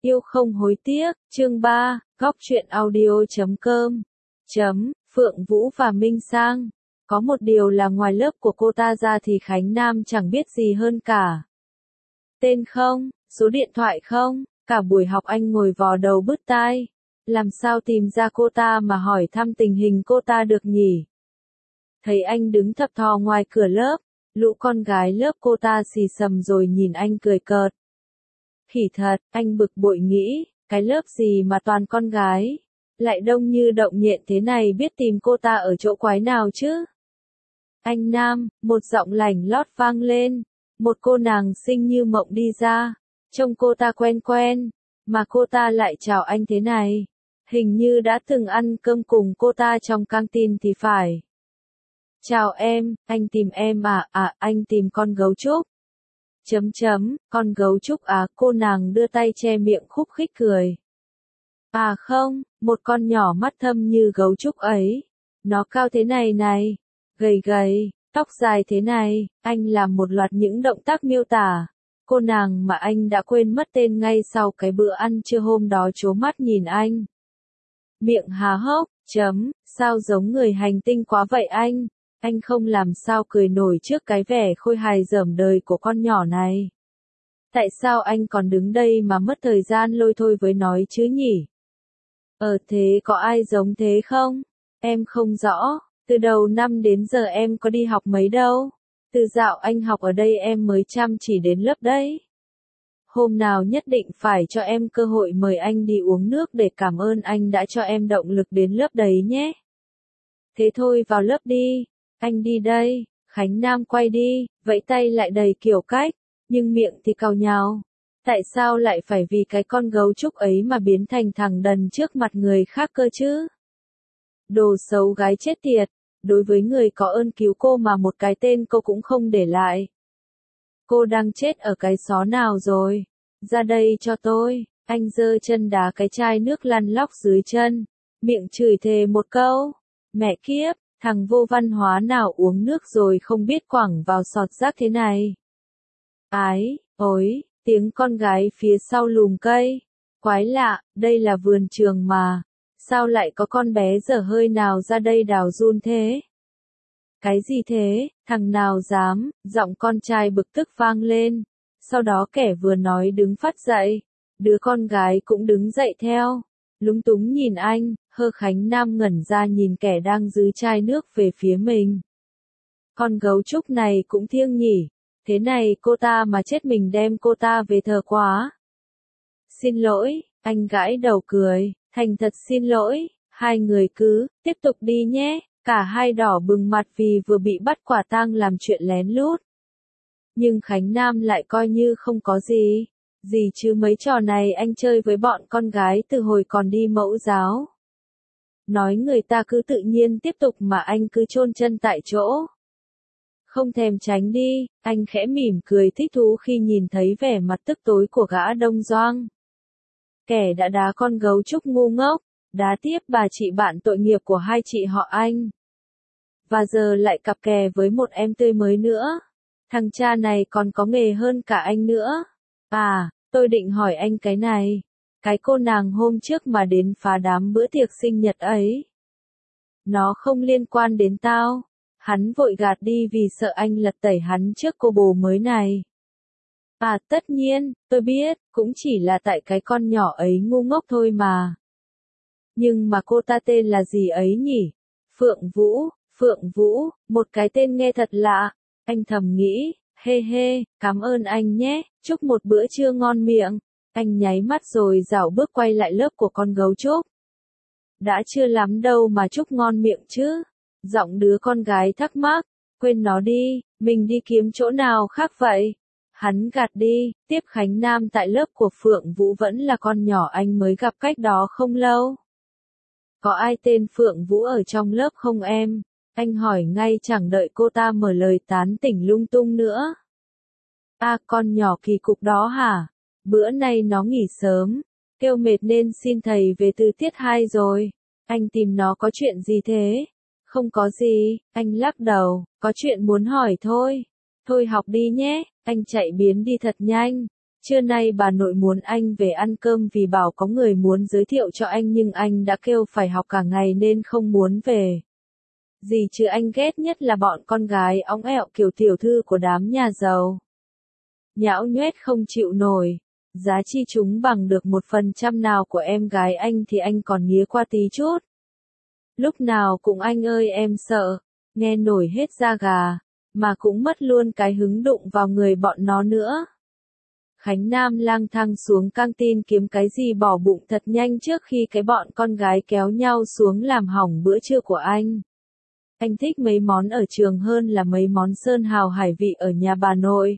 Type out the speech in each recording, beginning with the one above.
Yêu không hối tiếc, chương 3, góc truyện audio.com. Phượng Vũ và Minh Sang. Có một điều là ngoài lớp của cô ta ra thì Khánh Nam chẳng biết gì hơn cả. Tên không, số điện thoại không, cả buổi học anh ngồi vò đầu bứt tai. Làm sao tìm ra cô ta mà hỏi thăm tình hình cô ta được nhỉ? Thấy anh đứng thập thò ngoài cửa lớp, lũ con gái lớp cô ta xì xầm rồi nhìn anh cười cợt. Khỉ thật, anh bực bội nghĩ, cái lớp gì mà toàn con gái, lại đông như động nhện thế này biết tìm cô ta ở chỗ quái nào chứ? Anh Nam, một giọng lảnh lót vang lên, một cô nàng xinh như mộng đi ra, trông cô ta quen quen, mà cô ta lại chào anh thế này, hình như đã từng ăn cơm cùng cô ta trong căng tin thì phải. Chào em, anh tìm em à, anh tìm con gấu trúc. Con gấu trúc à, cô nàng đưa tay che miệng khúc khích cười. À không, một con nhỏ mắt thâm như gấu trúc ấy. Nó cao thế này này, gầy gầy, tóc dài thế này, anh làm một loạt những động tác miêu tả. Cô nàng mà anh đã quên mất tên ngay sau cái bữa ăn trưa hôm đó trố mắt nhìn anh. Miệng há hốc, sao giống người hành tinh quá vậy anh? Anh không làm sao cười nổi trước cái vẻ khôi hài dởm đời của con nhỏ này. Tại sao anh còn đứng đây mà mất thời gian lôi thôi với nói chứ nhỉ? Thế có ai giống thế không? Em không rõ, từ đầu năm đến giờ em có đi học mấy đâu. Từ dạo anh học ở đây em mới chăm chỉ đến lớp đấy. Hôm nào nhất định phải cho em cơ hội mời anh đi uống nước để cảm ơn anh đã cho em động lực đến lớp đấy nhé. Thế thôi vào lớp đi. Anh đi đây, Khánh Nam quay đi, vẫy tay lại đầy kiểu cách, nhưng miệng thì càu nhàu. Tại sao lại phải vì cái con gấu trúc ấy mà biến thành thằng đần trước mặt người khác cơ chứ? Đồ xấu gái chết tiệt, đối với người có ơn cứu cô mà một cái tên cô cũng không để lại. Cô đang chết ở cái xó nào rồi? Ra đây cho tôi, anh giơ chân đá cái chai nước lăn lóc dưới chân, miệng chửi thề một câu. Mẹ kiếp! Thằng vô văn hóa nào uống nước rồi không biết quẳng vào sọt rác thế này. Ôi, tiếng con gái phía sau lùm cây. Quái lạ, đây là vườn trường mà. Sao lại có con bé dở hơi nào ra đây đào giun thế? Cái gì thế, thằng nào dám, giọng con trai bực tức vang lên. Sau đó kẻ vừa nói đứng phắt dậy. Đứa con gái cũng đứng dậy theo. Lúng túng nhìn anh, Khánh Nam ngẩn ra nhìn kẻ đang giữ chai nước về phía mình. Con gấu trúc này cũng thiêng nhỉ, thế này cô ta mà chết mình đem cô ta về thờ quá. Xin lỗi, anh gãi đầu cười, thành thật xin lỗi, hai người cứ, tiếp tục đi nhé, cả hai đỏ bừng mặt vì vừa bị bắt quả tang làm chuyện lén lút. Nhưng Khánh Nam lại coi như không có gì. Gì chứ mấy trò này anh chơi với bọn con gái từ hồi còn đi mẫu giáo. Nói người ta cứ tự nhiên tiếp tục mà anh cứ chôn chân tại chỗ. Không thèm tránh đi, anh khẽ mỉm cười thích thú khi nhìn thấy vẻ mặt tức tối của gã Đông Doang. Kẻ đã đá con gấu trúc ngu ngốc, đá tiếp bà chị bạn tội nghiệp của hai chị họ anh. Và giờ lại cặp kè với một em tươi mới nữa. Thằng cha này còn có nghề hơn cả anh nữa. Tôi định hỏi anh cái này. Cái cô nàng hôm trước mà đến phá đám bữa tiệc sinh nhật ấy. Nó không liên quan đến tao. Hắn vội gạt đi vì sợ anh lật tẩy hắn trước cô bồ mới này. Tất nhiên, tôi biết, cũng chỉ là tại cái con nhỏ ấy ngu ngốc thôi mà. Nhưng mà cô ta tên là gì ấy nhỉ? Phượng Vũ, một cái tên nghe thật lạ. Anh thầm nghĩ. Cảm ơn anh nhé, chúc một bữa trưa ngon miệng. Anh nháy mắt rồi dảo bước quay lại lớp của con gấu trúc. Đã chưa lắm đâu mà chúc ngon miệng chứ. Giọng đứa con gái thắc mắc, quên nó đi, mình đi kiếm chỗ nào khác vậy. Hắn gạt đi, tiếp Khánh Nam tại lớp của Phượng Vũ vẫn là con nhỏ anh mới gặp cách đó không lâu. Có ai tên Phượng Vũ ở trong lớp không em? Anh hỏi ngay chẳng đợi cô ta mở lời tán tỉnh lung tung nữa. Con nhỏ kỳ cục đó hả? Bữa nay nó nghỉ sớm, kêu mệt nên xin thầy về từ tiết 2 rồi. Anh tìm nó có chuyện gì thế? Không có gì, anh lắc đầu, có chuyện muốn hỏi thôi. Thôi học đi nhé, anh chạy biến đi thật nhanh. Trưa nay bà nội muốn anh về ăn cơm vì bảo có người muốn giới thiệu cho anh nhưng anh đã kêu phải học cả ngày nên không muốn về. Gì chứ anh ghét nhất là bọn con gái óng ẹo kiểu tiểu thư của đám nhà giàu. Nhão nhoét không chịu nổi. Giá chi chúng bằng được 1% nào của em gái anh thì anh còn nghía qua tí chút. Lúc nào cũng anh ơi em sợ, nghe nổi hết da gà, mà cũng mất luôn cái hứng đụng vào người bọn nó nữa. Khánh Nam lang thang xuống căng tin kiếm cái gì bỏ bụng thật nhanh trước khi cái bọn con gái kéo nhau xuống làm hỏng bữa trưa của anh. Anh thích mấy món ở trường hơn là mấy món sơn hào hải vị ở nhà bà nội.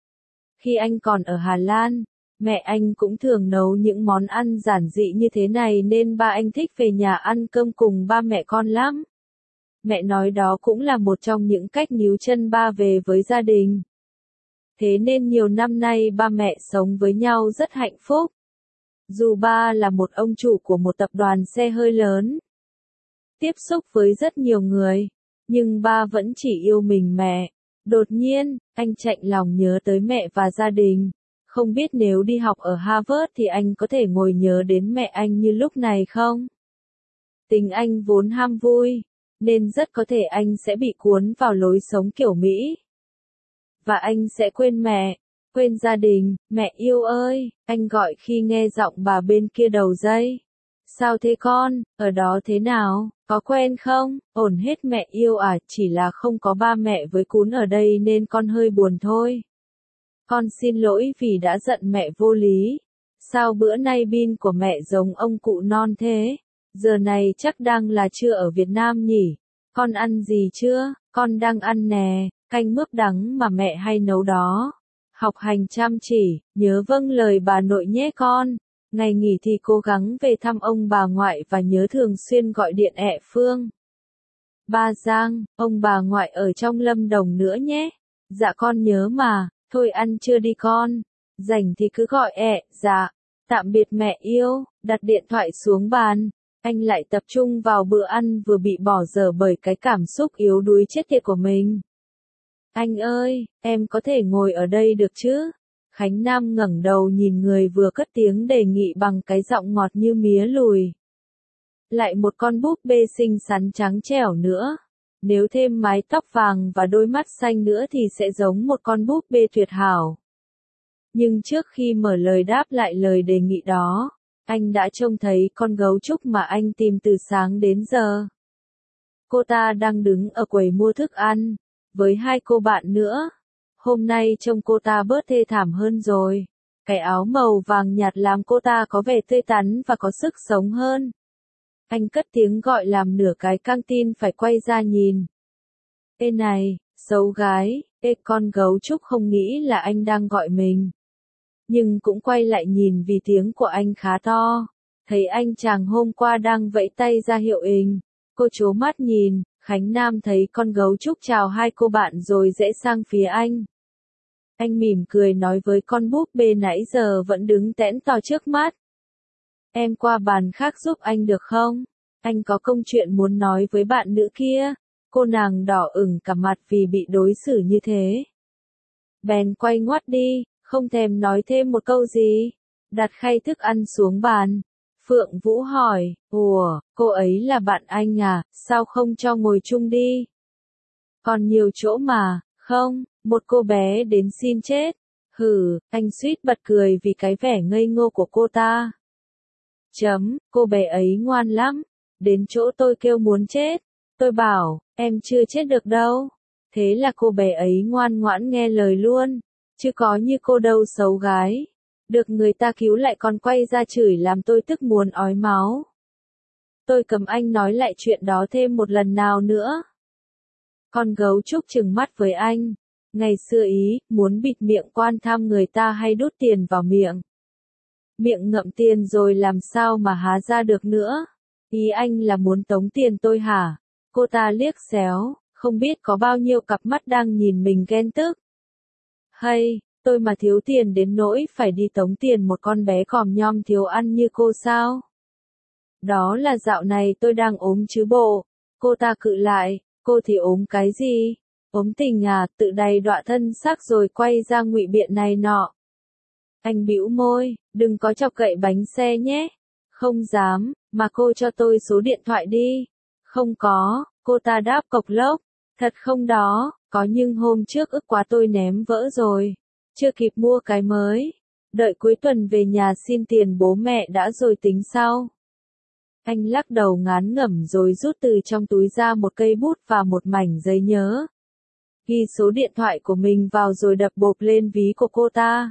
Khi anh còn ở Hà Lan, mẹ anh cũng thường nấu những món ăn giản dị như thế này nên ba anh thích về nhà ăn cơm cùng ba mẹ con lắm. Mẹ nói đó cũng là một trong những cách níu chân ba về với gia đình. Thế nên nhiều năm nay ba mẹ sống với nhau rất hạnh phúc. Dù ba là một ông chủ của một tập đoàn xe hơi lớn, tiếp xúc với rất nhiều người, nhưng ba vẫn chỉ yêu mình mẹ. Đột nhiên, anh chạnh lòng nhớ tới mẹ và gia đình. Không biết nếu đi học ở Harvard thì anh có thể ngồi nhớ đến mẹ anh như lúc này không? Tính anh vốn ham vui, nên rất có thể anh sẽ bị cuốn vào lối sống kiểu Mỹ. Và anh sẽ quên mẹ, quên gia đình. Mẹ yêu ơi, anh gọi khi nghe giọng bà bên kia đầu dây. Sao thế con, ở đó thế nào, có quen không? Ổn hết mẹ yêu à, chỉ là không có ba mẹ với cún ở đây nên con hơi buồn thôi. Con xin lỗi vì đã giận mẹ vô lý. Sao bữa nay pin của mẹ giống ông cụ non thế? Giờ này chắc đang là trưa ở Việt Nam nhỉ? Con ăn gì chưa? Con đang ăn nè, canh mướp đắng mà mẹ hay nấu đó. Học hành chăm chỉ, nhớ vâng lời bà nội nhé con. Ngày nghỉ thì cố gắng về thăm ông bà ngoại và nhớ thường xuyên gọi điện ẹ Phương. Ba Giang, ông bà ngoại ở trong Lâm Đồng nữa nhé. Dạ con nhớ mà, thôi ăn trưa đi con. Rảnh thì cứ gọi ẹ, dạ. Tạm biệt mẹ yêu, đặt điện thoại xuống bàn. Anh lại tập trung vào bữa ăn vừa bị bỏ dở bởi cái cảm xúc yếu đuối chết tiệt của mình. Anh ơi, em có thể ngồi ở đây được chứ? Khánh Nam ngẩng đầu nhìn người vừa cất tiếng đề nghị bằng cái giọng ngọt như mía lùi. Lại một con búp bê xinh xắn trắng trẻo nữa. Nếu thêm mái tóc vàng và đôi mắt xanh nữa thì sẽ giống một con búp bê tuyệt hảo. Nhưng trước khi mở lời đáp lại lời đề nghị đó, anh đã trông thấy con gấu trúc mà anh tìm từ sáng đến giờ. Cô ta đang đứng ở quầy mua thức ăn, với hai cô bạn nữa. Hôm nay trông cô ta bớt thê thảm hơn rồi. Cái áo màu vàng nhạt làm cô ta có vẻ tươi tắn và có sức sống hơn. Anh cất tiếng gọi làm nửa cái căng tin phải quay ra nhìn. Ê này, xấu gái, ê con gấu trúc không nghĩ là anh đang gọi mình. Nhưng cũng quay lại nhìn vì tiếng của anh khá to. Thấy anh chàng hôm qua đang vẫy tay ra hiệu ình. Cô trố mắt nhìn, Khánh Nam thấy con gấu trúc chào hai cô bạn rồi rẽ sang phía anh. Anh mỉm cười nói với con búp bê nãy giờ vẫn đứng tẽn to trước mắt. Em qua bàn khác giúp anh được không? Anh có công chuyện muốn nói với bạn nữ kia. Cô nàng đỏ ửng cả mặt vì bị đối xử như thế. Bèn quay ngoắt đi, không thèm nói thêm một câu gì. Đặt khay thức ăn xuống bàn. Phượng Vũ hỏi, ủa, cô ấy là bạn anh à, sao không cho ngồi chung đi? Còn nhiều chỗ mà, không, một cô bé đến xin chết. Hừ, anh suýt bật cười vì cái vẻ ngây ngô của cô ta. Cô bé ấy ngoan lắm. Đến chỗ tôi kêu muốn chết. Tôi bảo, em chưa chết được đâu. Thế là cô bé ấy ngoan ngoãn nghe lời luôn. Chứ có như cô đâu xấu gái. Được người ta cứu lại còn quay ra chửi làm tôi tức muốn ói máu. Tôi cầm anh nói lại chuyện đó thêm một lần nào nữa. Con gấu trúc trừng mắt với anh. Ngày xưa ý, muốn bịt miệng quan tham người ta hay đút tiền vào miệng. Miệng ngậm tiền rồi làm sao mà há ra được nữa. Ý anh là muốn tống tiền tôi hả? Cô ta liếc xéo, không biết có bao nhiêu cặp mắt đang nhìn mình ghen tức. Hay, tôi mà thiếu tiền đến nỗi phải đi tống tiền một con bé còm nhom thiếu ăn như cô sao? Đó là dạo này tôi đang ốm chứ bộ. Cô ta cự lại, cô thì ốm cái gì? Ốm tình à, tự đầy đọa thân xác rồi quay ra ngụy biện này nọ. Anh bĩu môi, đừng có chọc cậy bánh xe nhé. Không dám, mà cô cho tôi số điện thoại đi. Không có, cô ta đáp cộc lốc. Thật không đó, có nhưng hôm trước ức quá tôi ném vỡ rồi. Chưa kịp mua cái mới. Đợi cuối tuần về nhà xin tiền bố mẹ đã rồi tính sau. Anh lắc đầu ngán ngẩm rồi rút từ trong túi ra một cây bút và một mảnh giấy nhớ. Ghi số điện thoại của mình vào rồi đập bộp lên ví của cô ta.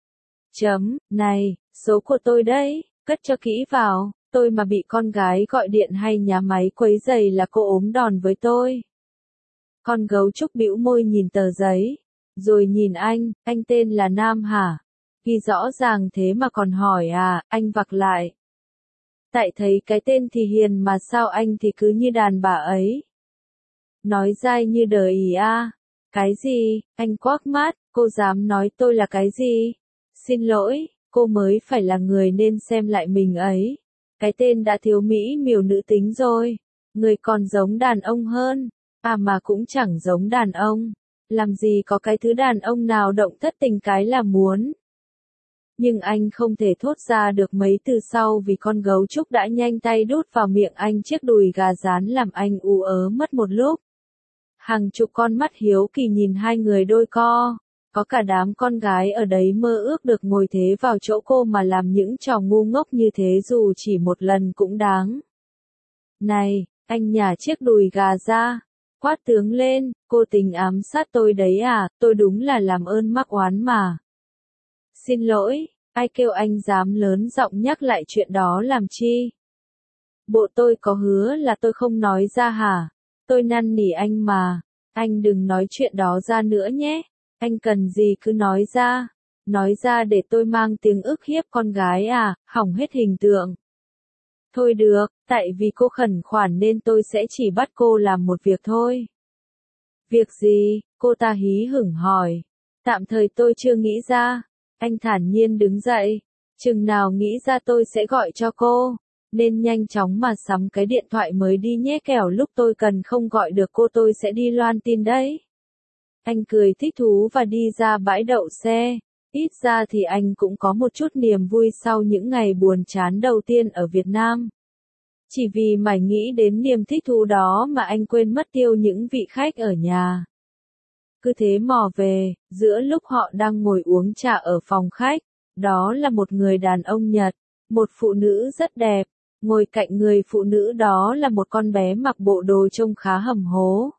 Này, số của tôi đấy, cất cho kỹ vào, tôi mà bị con gái gọi điện hay nhà máy quấy rầy là cô ốm đòn với tôi. Con gấu trúc bĩu môi nhìn tờ giấy, rồi nhìn anh tên là Nam hả? Ghi rõ ràng thế mà còn hỏi à, anh vặc lại. Tại thấy cái tên thì hiền mà sao anh thì cứ như đàn bà ấy. Nói dai như đời ý à. Cái gì, anh quắc mắt, cô dám nói tôi là cái gì? Xin lỗi, cô mới phải là người nên xem lại mình ấy. Cái tên đã thiếu mỹ miều nữ tính rồi. Người còn giống đàn ông hơn. À mà cũng chẳng giống đàn ông. Làm gì có cái thứ đàn ông nào động thất tình cái là muốn. Nhưng anh không thể thốt ra được mấy từ sau vì con gấu trúc đã nhanh tay đút vào miệng anh chiếc đùi gà rán làm anh ú ớ mất một lúc. Hàng chục con mắt hiếu kỳ nhìn hai người đôi co. Có cả đám con gái ở đấy mơ ước được ngồi thế vào chỗ cô mà làm những trò ngu ngốc như thế dù chỉ một lần cũng đáng. Này, anh nhả chiếc đùi gà ra. Quát tướng lên, cô tính ám sát tôi đấy à, tôi đúng là làm ơn mắc oán mà. Xin lỗi, ai kêu anh dám lớn giọng nhắc lại chuyện đó làm chi? Bộ tôi có hứa là tôi không nói ra hả? Tôi năn nỉ anh mà, anh đừng nói chuyện đó ra nữa nhé. Anh cần gì cứ nói ra. Nói ra để tôi mang tiếng ức hiếp con gái à, hỏng hết hình tượng. Thôi được, tại vì cô khẩn khoản nên tôi sẽ chỉ bắt cô làm một việc thôi. Việc gì? Cô ta hí hửng hỏi. Tạm thời tôi chưa nghĩ ra. Anh thản nhiên đứng dậy. Chừng nào nghĩ ra tôi sẽ gọi cho cô. Nên nhanh chóng mà sắm cái điện thoại mới đi nhé kẻo lúc tôi cần không gọi được cô tôi sẽ đi loan tin đấy. Anh cười thích thú và đi ra bãi đậu xe. Ít ra thì anh cũng có một chút niềm vui sau những ngày buồn chán đầu tiên ở Việt Nam. Chỉ vì mải nghĩ đến niềm thích thú đó mà anh quên mất tiêu những vị khách ở nhà. Cứ thế mò về, giữa lúc họ đang ngồi uống trà ở phòng khách, đó là một người đàn ông Nhật, một phụ nữ rất đẹp, ngồi cạnh người phụ nữ đó là một con bé mặc bộ đồ trông khá hầm hố.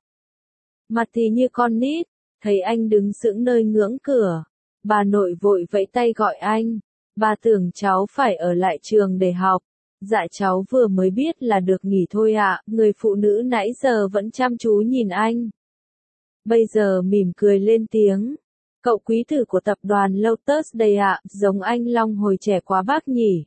Mặt thì như con nít, thấy anh đứng sững nơi ngưỡng cửa, bà nội vội vẫy tay gọi anh, bà tưởng cháu phải ở lại trường để học. Dạ cháu vừa mới biết là được nghỉ thôi ạ, người phụ nữ nãy giờ vẫn chăm chú nhìn anh. Bây giờ mỉm cười lên tiếng. Cậu quý tử của tập đoàn Lotus đây ạ, giống anh Long hồi trẻ quá bác nhỉ.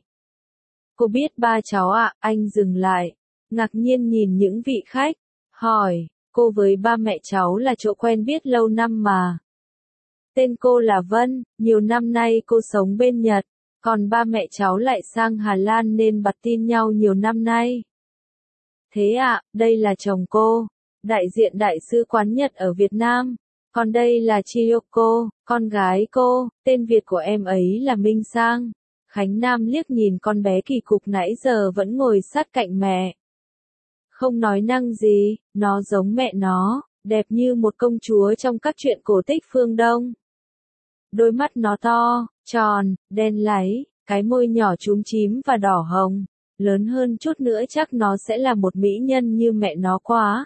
Cô biết ba cháu ạ, anh dừng lại, ngạc nhiên nhìn những vị khách, hỏi, cô với ba mẹ cháu là chỗ quen biết lâu năm mà. Tên cô là Vân, nhiều năm nay cô sống bên Nhật. Còn ba mẹ cháu lại sang Hà Lan nên bặt tin nhau nhiều năm nay. Thế ạ, đây là chồng cô, đại diện đại sứ quán Nhật ở Việt Nam. Còn đây là Chiyoko, con gái cô, tên Việt của em ấy là Minh Sang. Khánh Nam liếc nhìn con bé kỳ cục nãy giờ vẫn ngồi sát cạnh mẹ. Không nói năng gì, nó giống mẹ nó, đẹp như một công chúa trong các truyện cổ tích phương Đông. Đôi mắt nó to, tròn, đen láy, cái môi nhỏ chúm chím và đỏ hồng. Lớn hơn chút nữa chắc nó sẽ là một mỹ nhân như mẹ nó quá.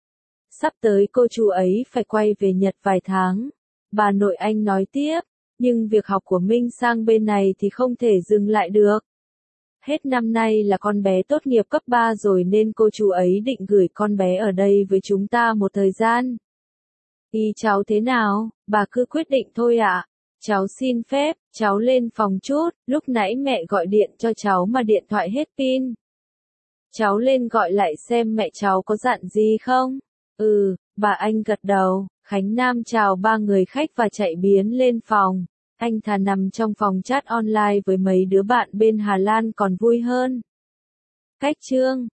Sắp tới cô chú ấy phải quay về Nhật vài tháng. Bà nội anh nói tiếp, nhưng việc học của Minh Sang bên này thì không thể dừng lại được. Hết năm nay là con bé tốt nghiệp cấp 3 rồi nên cô chú ấy định gửi con bé ở đây với chúng ta một thời gian. Ý cháu thế nào, bà cứ quyết định thôi ạ. Cháu xin phép, cháu lên phòng chút, lúc nãy mẹ gọi điện cho cháu mà điện thoại hết pin. Cháu lên gọi lại xem mẹ cháu có dặn gì không? Bà anh gật đầu, Khánh Nam chào ba người khách và chạy biến lên phòng. Anh thà nằm trong phòng chat online với mấy đứa bạn bên Hà Lan còn vui hơn. Cách chương